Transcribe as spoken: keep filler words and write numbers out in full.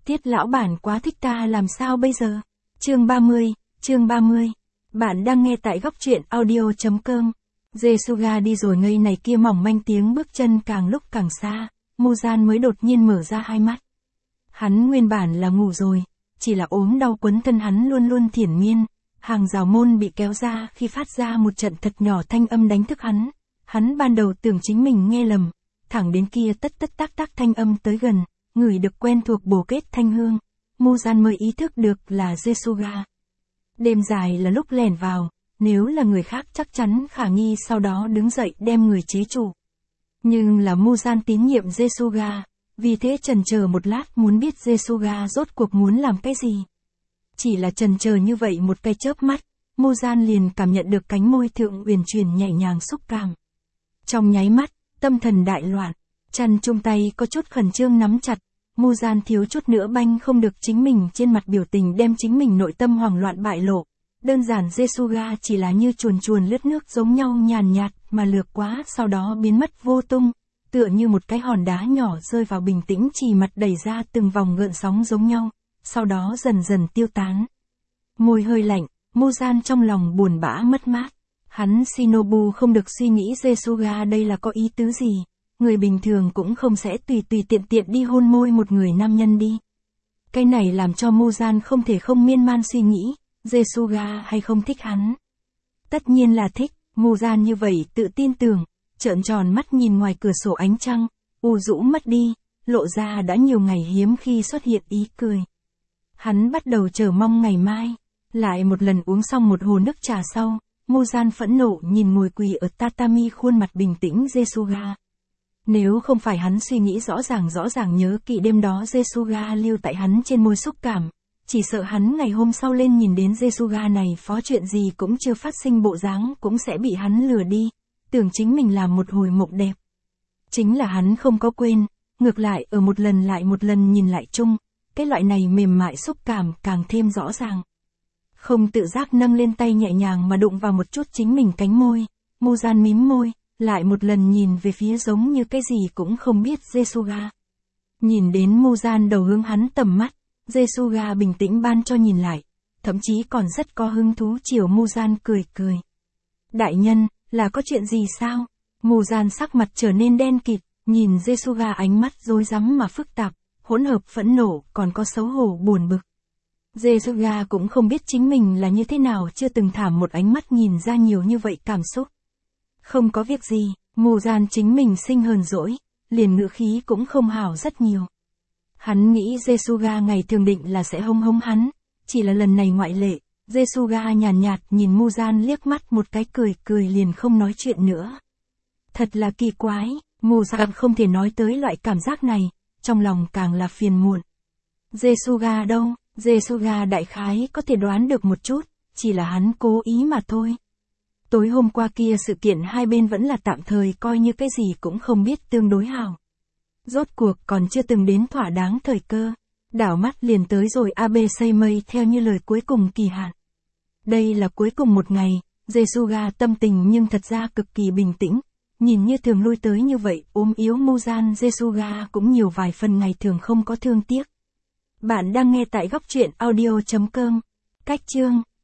Tiết lão bản quá thích ta làm sao bây giờ? Chương ba mươi, chương ba mươi. Bạn đang nghe tại góc truyện audio.com. Jesuga đi rồi ngây này kia mỏng manh tiếng bước chân càng lúc càng xa, Muzan mới đột nhiên mở ra hai mắt. Hắn nguyên bản là ngủ rồi, chỉ là ốm đau quấn thân hắn luôn luôn thiển miên, hàng rào môn bị kéo ra khi phát ra một trận thật nhỏ thanh âm đánh thức hắn. Hắn ban đầu tưởng chính mình nghe lầm, thẳng đến kia tất tất tác tác thanh âm tới gần, ngửi được quen thuộc bồ kết thanh hương, Muzan mới ý thức được là Jesuga. Đêm dài là lúc lẻn vào, nếu là người khác chắc chắn khả nghi sau đó đứng dậy đem người chế trụ. Nhưng là Muzan tín nhiệm Jesuga, vì thế chần chờ một lát muốn biết Jesuga rốt cuộc muốn làm cái gì. Chỉ là chần chờ như vậy một cái chớp mắt, Muzan liền cảm nhận được cánh môi thượng uyển chuyển nhẹ nhàng xúc cảm. Trong nháy mắt, tâm thần đại loạn, chăn chung tay có chút khẩn trương nắm chặt, Muzan thiếu chút nữa banh không được chính mình trên mặt biểu tình đem chính mình nội tâm hoảng loạn bại lộ. Đơn giản Jesuga chỉ là như chuồn chuồn lướt nước giống nhau nhàn nhạt mà lược quá sau đó biến mất vô tung, tựa như một cái hòn đá nhỏ rơi vào bình tĩnh chỉ mặt đẩy ra từng vòng gợn sóng giống nhau, sau đó dần dần tiêu tán. Môi hơi lạnh, Muzan trong lòng buồn bã mất mát. Hắn Shinobu không được suy nghĩ Jesuga đây là có ý tứ gì, người bình thường cũng không sẽ tùy tùy tiện tiện đi hôn môi một người nam nhân đi. Cái này làm cho Muzan không thể không miên man suy nghĩ, Jesuga hay không thích hắn. Tất nhiên là thích, Muzan như vậy tự tin tưởng, trợn tròn mắt nhìn ngoài cửa sổ ánh trăng, u rũ mất đi, lộ ra đã nhiều ngày hiếm khi xuất hiện ý cười. Hắn bắt đầu chờ mong ngày mai, lại một lần uống xong một hồ nước trà sau, Muzan phẫn nộ nhìn ngồi quỳ ở tatami khuôn mặt bình tĩnh Jesuga. Nếu không phải hắn suy nghĩ rõ ràng rõ ràng nhớ kỹ đêm đó Jesuga lưu tại hắn trên môi xúc cảm, chỉ sợ hắn ngày hôm sau lên nhìn đến Jesuga này phó chuyện gì cũng chưa phát sinh bộ dáng cũng sẽ bị hắn lừa đi, tưởng chính mình làm một hồi mộng đẹp. Chính là hắn không có quên, ngược lại ở một lần lại một lần nhìn lại chung, cái loại này mềm mại xúc cảm càng thêm rõ ràng. Không tự giác nâng lên tay nhẹ nhàng mà đụng vào một chút chính mình cánh môi, Muzan mím môi, lại một lần nhìn về phía giống như cái gì cũng không biết Jesuga. Nhìn đến Muzan đầu hướng hắn tầm mắt, Jesuga bình tĩnh ban cho nhìn lại, thậm chí còn rất có hứng thú chiều Muzan cười cười. Đại nhân, là có chuyện gì sao? Muzan sắc mặt trở nên đen kịt, nhìn Jesuga ánh mắt rối rắm mà phức tạp, hỗn hợp phẫn nộ còn có xấu hổ buồn bực. Jesuga cũng không biết chính mình là như thế nào chưa từng thảm một ánh mắt nhìn ra nhiều như vậy cảm xúc. Không có việc gì, Muzan chính mình sinh hờn dỗi, liền ngữ khí cũng không hảo rất nhiều. Hắn nghĩ Jesuga ngày thường định là sẽ hông hông hắn, chỉ là lần này ngoại lệ, Jesuga nhàn nhạt, nhạt nhìn Muzan liếc mắt một cái cười cười liền không nói chuyện nữa. Thật là kỳ quái, Muzan không thể nói tới loại cảm giác này, trong lòng càng là phiền muộn. Jesuga đâu? Jesuga đại khái có thể đoán được một chút, chỉ là hắn cố ý mà thôi. Tối hôm qua kia sự kiện hai bên vẫn là tạm thời coi như cái gì cũng không biết tương đối hảo. Rốt cuộc còn chưa từng đến thỏa đáng thời cơ, đảo mắt liền tới rồi a bê xê mây theo như lời cuối cùng kỳ hạn. Đây là cuối cùng một ngày, Jesuga tâm tình nhưng thật ra cực kỳ bình tĩnh, nhìn như thường lui tới như vậy, ốm yếu Muzan Jesuga cũng nhiều vài phần ngày thường không có thương tiếc. Bạn đang nghe tại góc truyện audio.com. Cách chương